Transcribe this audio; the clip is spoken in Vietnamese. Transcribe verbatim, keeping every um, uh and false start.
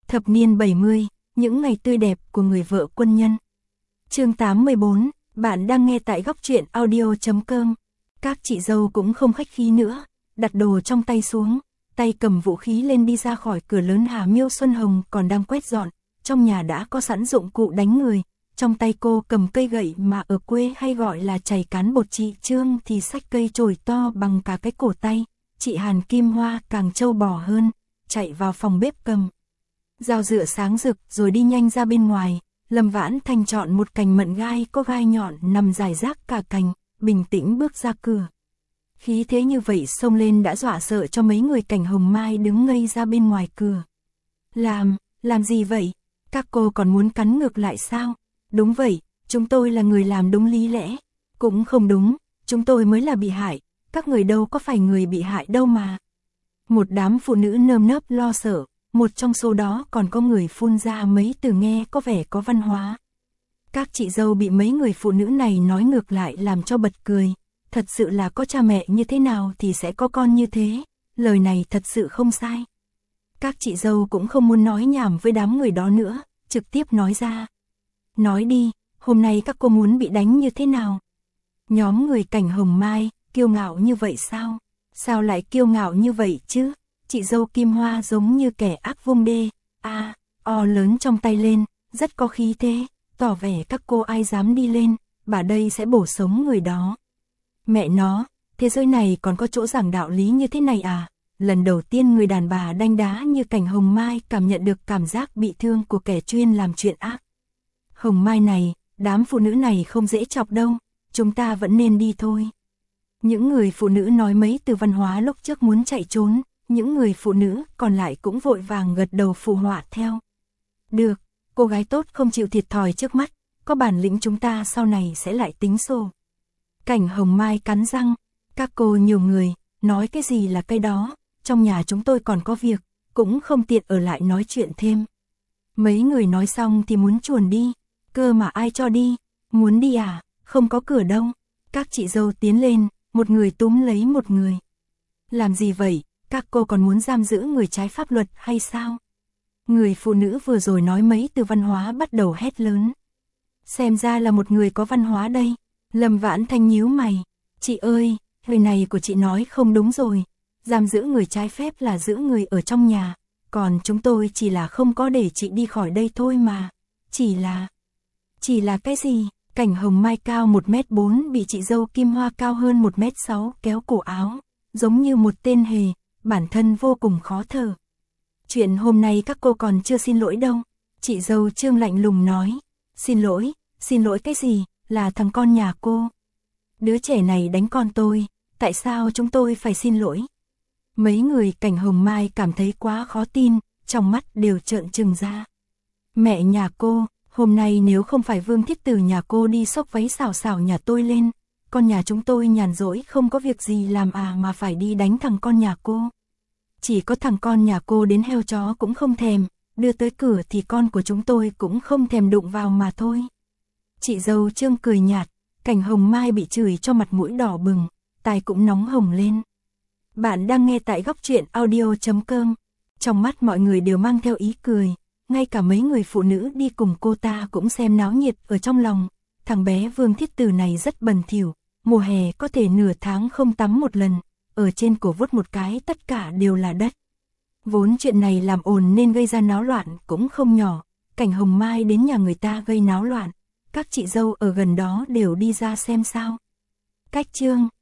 Thập niên bảy mươi, những ngày tươi đẹp của người vợ quân nhân. Chương tám mươi bốn, bạn đang nghe tại góc truyện audio chấm com. Các chị dâu cũng không khách khí nữa, đặt đồ trong tay xuống, tay cầm vũ khí lên đi ra khỏi cửa lớn. Hà Miêu Xuân Hồng còn đang quét dọn, trong nhà đã có sẵn dụng cụ đánh người, trong tay cô cầm cây gậy mà ở quê hay gọi là chày cán bột. Chị Trương thì xách cây chổi to bằng cả cái cổ tay, chị Hàn Kim Hoa càng trâu bò hơn, chạy vào phòng bếp cầm dao rửa sáng rực rồi đi nhanh ra bên ngoài. Lâm Vãn Thành chọn một cành mận gai có gai nhọn nằm rải rác cả cành, bình tĩnh bước ra cửa. Khí thế như vậy xông lên đã dọa sợ cho mấy người Cảnh Hồng Mai đứng ngây ra bên ngoài cửa. Làm, làm gì vậy? Các cô còn muốn cắn ngược lại sao? Đúng vậy, chúng tôi là người làm đúng lý lẽ. Cũng không đúng, chúng tôi mới là bị hại, các người đâu có phải người bị hại đâu mà. Một đám phụ nữ nơm nớp lo sợ, một trong số đó còn có người phun ra mấy từ nghe có vẻ có văn hóa. Các chị dâu bị mấy người phụ nữ này nói ngược lại làm cho bật cười. Thật sự là có cha mẹ như thế nào thì sẽ có con như thế, lời này thật sự không sai. Các chị dâu cũng không muốn nói nhảm với đám người đó nữa, trực tiếp nói ra. Nói đi, hôm nay các cô muốn bị đánh như thế nào? Nhóm người Cảnh Hồng Mai, kiêu ngạo như vậy sao? Sao lại kiêu ngạo như vậy chứ? Chị dâu Kim Hoa giống như kẻ ác vung đê, a, o lớn trong tay lên, rất có khí thế, tỏ vẻ các cô ai dám đi lên, bà đây sẽ bổ sống người đó. Mẹ nó, thế giới này còn có chỗ giảng đạo lý như thế này à? Lần đầu tiên người đàn bà đanh đá như Cảnh Hồng Mai cảm nhận được cảm giác bị thương của kẻ chuyên làm chuyện ác. Hồng Mai này, đám phụ nữ này không dễ chọc đâu, chúng ta vẫn nên đi thôi. Những người phụ nữ nói mấy từ văn hóa lúc trước muốn chạy trốn, những người phụ nữ còn lại cũng vội vàng gật đầu phụ họa theo. Được, cô gái tốt không chịu thiệt thòi trước mắt, có bản lĩnh chúng ta sau này sẽ lại tính sổ. Cảnh Hồng Mai cắn răng, các cô nhiều người, nói cái gì là cái đó, trong nhà chúng tôi còn có việc, cũng không tiện ở lại nói chuyện thêm. Mấy người nói xong thì muốn chuồn đi, cơ mà ai cho đi, muốn đi à, không có cửa đâu. Các chị dâu tiến lên, một người túm lấy một người. Làm gì vậy, các cô còn muốn giam giữ người trái pháp luật hay sao? Người phụ nữ vừa rồi nói mấy từ văn hóa bắt đầu hét lớn. Xem ra là một người có văn hóa đây. Lâm Vãn Thanh nhíu mày. Chị ơi, lời này của chị nói không đúng rồi. Giam giữ người trái phép là giữ người ở trong nhà. Còn chúng tôi chỉ là không có để chị đi khỏi đây thôi mà. Chỉ là... Chỉ là cái gì? Cảnh Hồng Mai cao một mét bốn bị chị dâu Kim Hoa cao hơn một mét sáu kéo cổ áo. Giống như một tên hề, bản thân vô cùng khó thở. Chuyện hôm nay các cô còn chưa xin lỗi đâu. Chị dâu Trương lạnh lùng nói. Xin lỗi, xin lỗi cái gì? Là thằng con nhà cô. Đứa trẻ này đánh con tôi, tại sao chúng tôi phải xin lỗi? Mấy người Cảnh Hồng Mai cảm thấy quá khó tin, trong mắt đều trợn trừng ra. Mẹ nhà cô, hôm nay nếu không phải Vương Thiết Tử nhà cô đi xốc váy xào xào nhà tôi lên, con nhà chúng tôi nhàn rỗi không có việc gì làm à mà phải đi đánh thằng con nhà cô. Chỉ có thằng con nhà cô đến heo chó cũng không thèm, đưa tới cửa thì con của chúng tôi cũng không thèm đụng vào mà thôi. Chị dâu Trương cười nhạt, Cảnh Hồng Mai bị chửi cho mặt mũi đỏ bừng, tai cũng nóng hồng lên. Bạn đang nghe tại góc truyện audio chấm com. Trong mắt mọi người đều mang theo ý cười, ngay cả mấy người phụ nữ đi cùng cô ta cũng xem náo nhiệt ở trong lòng. Thằng bé Vương Thiết Tử này rất bẩn thỉu, mùa hè có thể nửa tháng không tắm một lần, ở trên cổ vuốt một cái tất cả đều là đất. Vốn chuyện này làm ồn nên gây ra náo loạn cũng không nhỏ, Cảnh Hồng Mai đến nhà người ta gây náo loạn, các chị dâu ở gần đó đều đi ra xem sao. Cách Trương,